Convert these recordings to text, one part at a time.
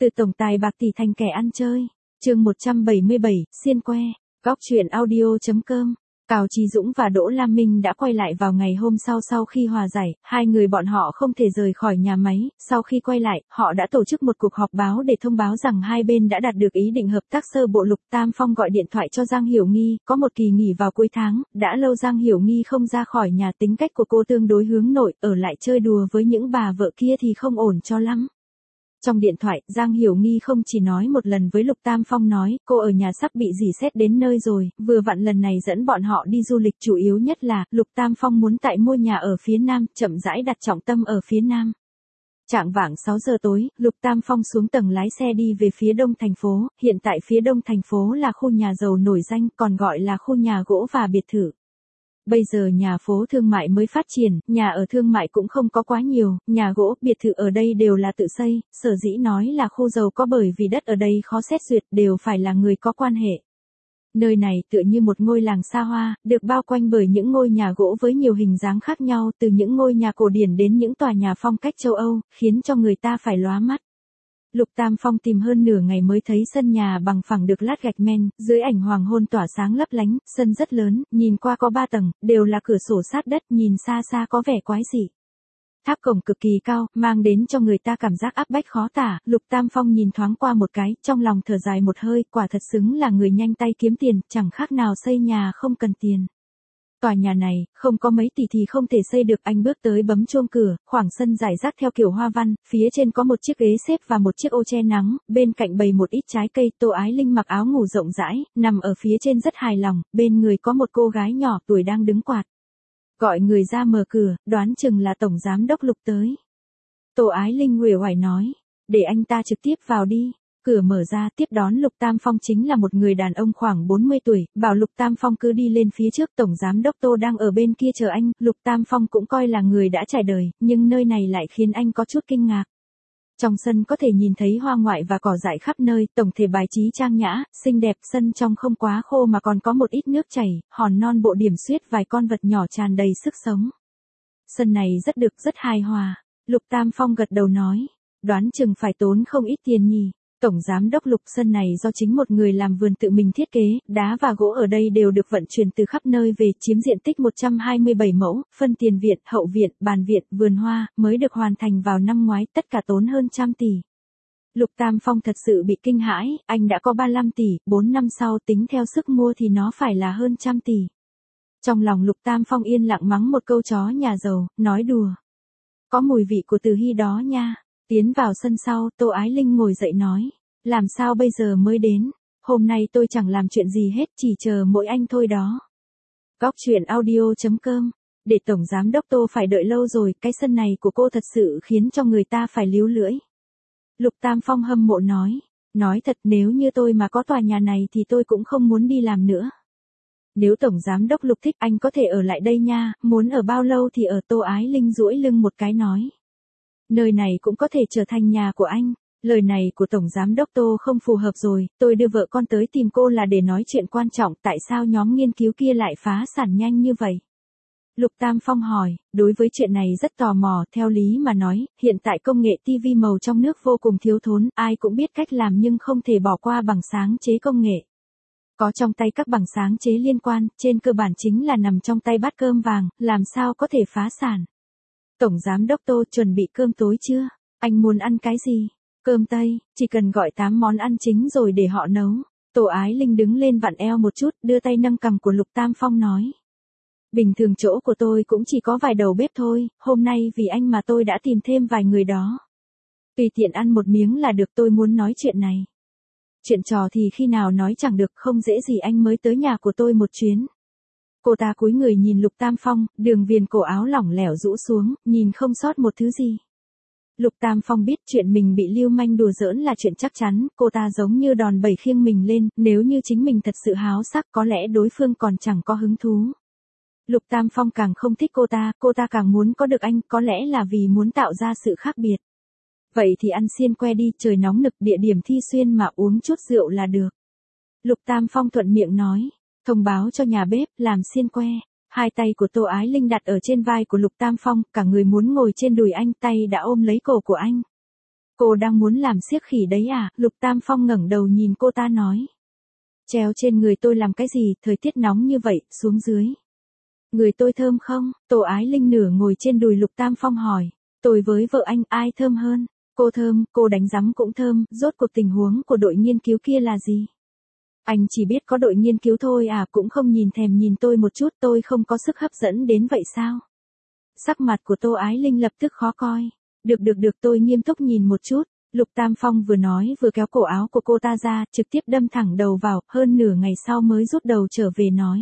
Từ tổng tài bạc tỷ thành kẻ ăn chơi. Chương 177, xiên que. Góc truyện audio.com. Cào Chí Dũng và Đỗ Lam Minh đã quay lại vào ngày hôm sau khi hòa giải, hai người bọn họ không thể rời khỏi nhà máy. Sau khi quay lại, họ đã tổ chức một cuộc họp báo để thông báo rằng hai bên đã đạt được ý định hợp tác sơ bộ. Lục Tam Phong gọi điện thoại cho Giang Hiểu Nghi, có một kỳ nghỉ vào cuối tháng, đã lâu Giang Hiểu Nghi không ra khỏi nhà, tính cách của cô tương đối hướng nội, ở lại chơi đùa với những bà vợ kia thì không ổn cho lắm. Trong điện thoại, Giang Hiểu Nghi không chỉ nói một lần với Lục Tam Phong nói, cô ở nhà sắp bị rỉ sét đến nơi rồi, vừa vặn lần này dẫn bọn họ đi du lịch, chủ yếu nhất là, Lục Tam Phong muốn tại mua nhà ở phía Nam, chậm rãi đặt trọng tâm ở phía Nam. Chạng vạng 6 giờ tối, Lục Tam Phong xuống tầng lái xe đi về phía đông thành phố, hiện tại phía đông thành phố là khu nhà giàu nổi danh, còn gọi là khu nhà gỗ và biệt thự. Bây giờ nhà phố thương mại mới phát triển, nhà ở thương mại cũng không có quá nhiều, nhà gỗ, biệt thự ở đây đều là tự xây, sở dĩ nói là khu giàu có bởi vì đất ở đây khó xét duyệt, đều phải là người có quan hệ. Nơi này tựa như một ngôi làng xa hoa, được bao quanh bởi những ngôi nhà gỗ với nhiều hình dáng khác nhau, từ những ngôi nhà cổ điển đến những tòa nhà phong cách châu Âu, khiến cho người ta phải lóa mắt. Lục Tam Phong tìm hơn nửa ngày mới thấy sân nhà bằng phẳng được lát gạch men, dưới ảnh hoàng hôn tỏa sáng lấp lánh, sân rất lớn, nhìn qua có 3 tầng, đều là cửa sổ sát đất, nhìn xa xa có vẻ quái dị. Tháp cổng cực kỳ cao, mang đến cho người ta cảm giác áp bách khó tả. Lục Tam Phong nhìn thoáng qua một cái, trong lòng thở dài một hơi, quả thật xứng là người nhanh tay kiếm tiền, chẳng khác nào xây nhà không cần tiền. Tòa nhà này, không có mấy tỷ thì không thể xây được. Anh bước tới bấm chuông cửa, khoảng sân rải rác theo kiểu hoa văn, phía trên có một chiếc ghế xếp và một chiếc ô che nắng, bên cạnh bày một ít trái cây. Tô Ái Linh mặc áo ngủ rộng rãi, nằm ở phía trên rất hài lòng, bên người có một cô gái nhỏ tuổi đang đứng quạt. Gọi người ra mở cửa, đoán chừng là tổng giám đốc Lục tới. Tô Ái Linh uể oải nói, để anh ta trực tiếp vào đi. Cửa mở ra, tiếp đón Lục Tam Phong chính là một người đàn ông khoảng 40 tuổi, bảo Lục Tam Phong cứ đi lên phía trước, tổng giám đốc Tô đang ở bên kia chờ anh. Lục Tam Phong cũng coi là người đã trải đời, nhưng nơi này lại khiến anh có chút kinh ngạc. Trong sân có thể nhìn thấy hoa ngoại và cỏ dại khắp nơi, tổng thể bài trí trang nhã, xinh đẹp, sân trong không quá khô mà còn có một ít nước chảy, hòn non bộ điểm xuyết vài con vật nhỏ tràn đầy sức sống. Sân này rất được, rất hài hòa. Lục Tam Phong gật đầu nói, đoán chừng phải tốn không ít tiền nhỉ. Tổng giám đốc Lục, sân này do chính một người làm vườn tự mình thiết kế, đá và gỗ ở đây đều được vận chuyển từ khắp nơi về, chiếm diện tích 127 mẫu, phân tiền viện, hậu viện, bàn viện, vườn hoa, mới được hoàn thành vào năm ngoái, tất cả tốn hơn 100 tỷ. Lục Tam Phong thật sự bị kinh hãi, anh đã có 35 tỷ, 4 năm sau tính theo sức mua thì nó phải là hơn 100 tỷ. Trong lòng Lục Tam Phong yên lặng mắng một câu chó nhà giàu, nói đùa. Có mùi vị của Từ Hy đó nha. Tiến vào sân sau, Tô Ái Linh ngồi dậy nói, làm sao bây giờ mới đến, hôm nay tôi chẳng làm chuyện gì hết, chỉ chờ mỗi anh thôi đó. Góc truyện audio.com, để tổng giám đốc Tô phải đợi lâu rồi, cái sân này của cô thật sự khiến cho người ta phải líu lưỡi. Lục Tam Phong hâm mộ nói thật, nếu như tôi mà có tòa nhà này thì tôi cũng không muốn đi làm nữa. Nếu tổng giám đốc Lục thích, anh có thể ở lại đây nha, muốn ở bao lâu thì ở. Tô Ái Linh duỗi lưng một cái nói. Nơi này cũng có thể trở thành nhà của anh. Lời này của tổng giám đốc Tô không phù hợp rồi, tôi đưa vợ con tới tìm cô là để nói chuyện quan trọng, tại sao nhóm nghiên cứu kia lại phá sản nhanh như vậy? Lục Tam Phong hỏi, đối với chuyện này rất tò mò, theo lý mà nói, hiện tại công nghệ TV màu trong nước vô cùng thiếu thốn, ai cũng biết cách làm nhưng không thể bỏ qua bằng sáng chế công nghệ. Có trong tay các bằng sáng chế liên quan, trên cơ bản chính là nằm trong tay bát cơm vàng, làm sao có thể phá sản? Tổng giám đốc Tô, chuẩn bị cơm tối chưa? Anh muốn ăn cái gì? Cơm Tây, chỉ cần gọi 8 món ăn chính rồi để họ nấu. Tô Ái Linh đứng lên vặn eo một chút, đưa tay nâng cằm của Lục Tam Phong nói. Bình thường chỗ của tôi cũng chỉ có vài đầu bếp thôi, hôm nay vì anh mà tôi đã tìm thêm vài người đó. Tùy tiện ăn một miếng là được, tôi muốn nói chuyện này. Chuyện trò thì khi nào nói chẳng được, không dễ gì anh mới tới nhà của tôi một chuyến. Cô ta cúi người nhìn Lục Tam Phong, đường viền cổ áo lỏng lẻo rũ xuống, nhìn không sót một thứ gì. Lục Tam Phong biết chuyện mình bị lưu manh đùa giỡn là chuyện chắc chắn, cô ta giống như đòn bẩy khiêng mình lên, nếu như chính mình thật sự háo sắc có lẽ đối phương còn chẳng có hứng thú. Lục Tam Phong càng không thích cô ta càng muốn có được anh, có lẽ là vì muốn tạo ra sự khác biệt. Vậy thì ăn xiên que đi, trời nóng nực, địa điểm Thi Xuyên mà uống chút rượu là được. Lục Tam Phong thuận miệng nói. Thông báo cho nhà bếp, làm xiên que. Hai tay của Tô Ái Linh đặt ở trên vai của Lục Tam Phong, cả người muốn ngồi trên đùi anh, tay đã ôm lấy cổ của anh. Cô đang muốn làm xiếc khỉ đấy à? Lục Tam Phong ngẩng đầu nhìn cô ta nói. Treo trên người tôi làm cái gì, thời tiết nóng như vậy, xuống dưới. Người tôi thơm không? Tô Ái Linh nửa ngồi trên đùi Lục Tam Phong hỏi. Tôi với vợ anh, ai thơm hơn? Cô thơm, cô đánh rắm cũng thơm, rốt cuộc tình huống của đội nghiên cứu kia là gì? Anh chỉ biết có đội nghiên cứu thôi à, cũng không nhìn thèm nhìn tôi một chút, tôi không có sức hấp dẫn đến vậy sao? Sắc mặt của Tô Ái Linh lập tức khó coi. Được, tôi nghiêm túc nhìn một chút. Lục Tam Phong vừa nói vừa kéo cổ áo của cô ta ra, trực tiếp đâm thẳng đầu vào, hơn nửa ngày sau mới rút đầu trở về nói.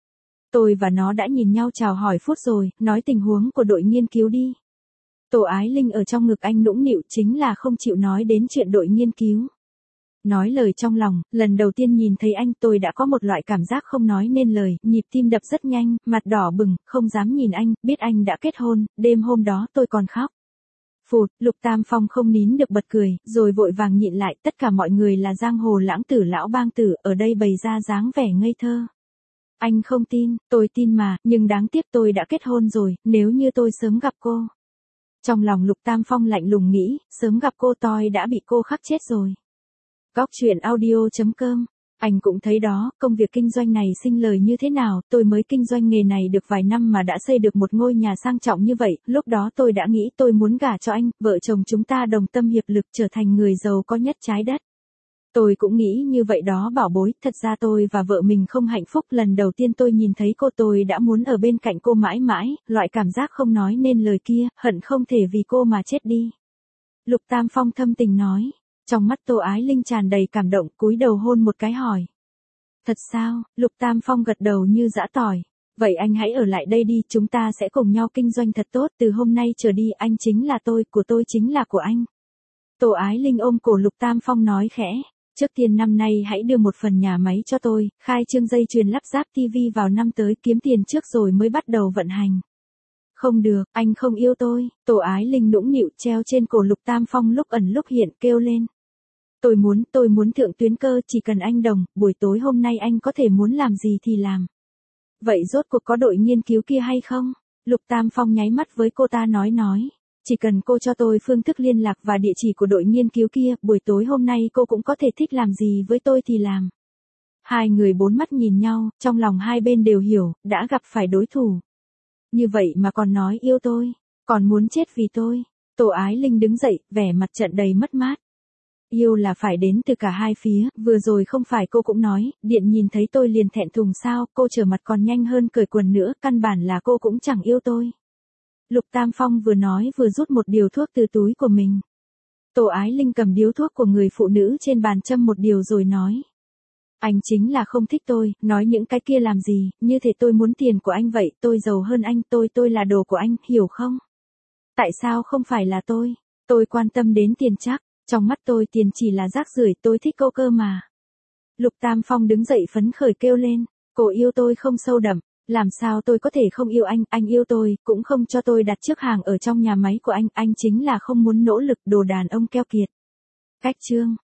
Tôi và nó đã nhìn nhau chào hỏi phút rồi, nói tình huống của đội nghiên cứu đi. Tô Ái Linh ở trong ngực anh nũng nịu chính là không chịu nói đến chuyện đội nghiên cứu. Nói lời trong lòng, lần đầu tiên nhìn thấy anh tôi đã có một loại cảm giác không nói nên lời, nhịp tim đập rất nhanh, mặt đỏ bừng, không dám nhìn anh, biết anh đã kết hôn, đêm hôm đó tôi còn khóc. Phụt, Lục Tam Phong không nín được bật cười, rồi vội vàng nhịn lại, tất cả mọi người là giang hồ lãng tử lão bang tử, ở đây bày ra dáng vẻ ngây thơ. Anh không tin, tôi tin mà, nhưng đáng tiếc tôi đã kết hôn rồi, nếu như tôi sớm gặp cô. Trong lòng Lục Tam Phong lạnh lùng nghĩ, sớm gặp cô tôi đã bị cô khắc chết rồi. Góc truyện audio.com. Anh cũng thấy đó, công việc kinh doanh này sinh lời như thế nào, tôi mới kinh doanh nghề này được vài năm mà đã xây được một ngôi nhà sang trọng như vậy, lúc đó tôi đã nghĩ tôi muốn gả cho anh, vợ chồng chúng ta đồng tâm hiệp lực trở thành người giàu có nhất trái đất. Tôi cũng nghĩ như vậy đó bảo bối, thật ra tôi và vợ mình không hạnh phúc, lần đầu tiên tôi nhìn thấy cô tôi đã muốn ở bên cạnh cô mãi mãi, loại cảm giác không nói nên lời kia, hận không thể vì cô mà chết đi. Lục Tam Phong thâm tình nói. Trong mắt Tô Ái Linh tràn đầy cảm động, cúi đầu hôn một cái hỏi. Thật sao? Lục Tam Phong gật đầu như giã tỏi. Vậy anh hãy ở lại đây đi, chúng ta sẽ cùng nhau kinh doanh thật tốt, từ hôm nay trở đi anh chính là tôi, của tôi chính là của anh. Tô Ái Linh ôm cổ Lục Tam Phong nói khẽ. Trước tiên năm nay hãy đưa một phần nhà máy cho tôi, khai trương dây chuyền lắp ráp TV vào năm tới, kiếm tiền trước rồi mới bắt đầu vận hành. Không được, anh không yêu tôi. Tô Ái Linh nũng nịu treo trên cổ Lục Tam Phong lúc ẩn lúc hiện kêu lên. Tôi muốn thượng tuyến cơ, chỉ cần anh đồng, buổi tối hôm nay anh có thể muốn làm gì thì làm. Vậy rốt cuộc có đội nghiên cứu kia hay không? Lục Tam Phong nháy mắt với cô ta nói. Chỉ cần cô cho tôi phương thức liên lạc và địa chỉ của đội nghiên cứu kia, buổi tối hôm nay cô cũng có thể thích làm gì với tôi thì làm. Hai người bốn mắt nhìn nhau, trong lòng hai bên đều hiểu, đã gặp phải đối thủ. Như vậy mà còn nói yêu tôi, còn muốn chết vì tôi. Tô Ái Linh đứng dậy, vẻ mặt trận đầy mất mát. Yêu là phải đến từ cả hai phía, vừa rồi không phải cô cũng nói, điện nhìn thấy tôi liền thẹn thùng sao, cô trở mặt còn nhanh hơn cởi quần nữa, căn bản là cô cũng chẳng yêu tôi. Lục Tam Phong vừa nói vừa rút một điều thuốc từ túi của mình. Tô Ái Linh cầm điếu thuốc của người phụ nữ trên bàn châm một điều rồi nói. Anh chính là không thích tôi, nói những cái kia làm gì, như thể tôi muốn tiền của anh vậy, tôi giàu hơn anh, tôi là đồ của anh, hiểu không? Tại sao không phải là tôi quan tâm đến tiền chắc. Trong mắt tôi tiền chỉ là rác rưởi, tôi thích cô cơ mà. Lục Tam Phong đứng dậy phấn khởi kêu lên, cô yêu tôi không sâu đậm, làm sao tôi có thể không yêu anh yêu tôi, cũng không cho tôi đặt trước hàng ở trong nhà máy của anh chính là không muốn nỗ lực, đồ đàn ông keo kiệt. Cách chương.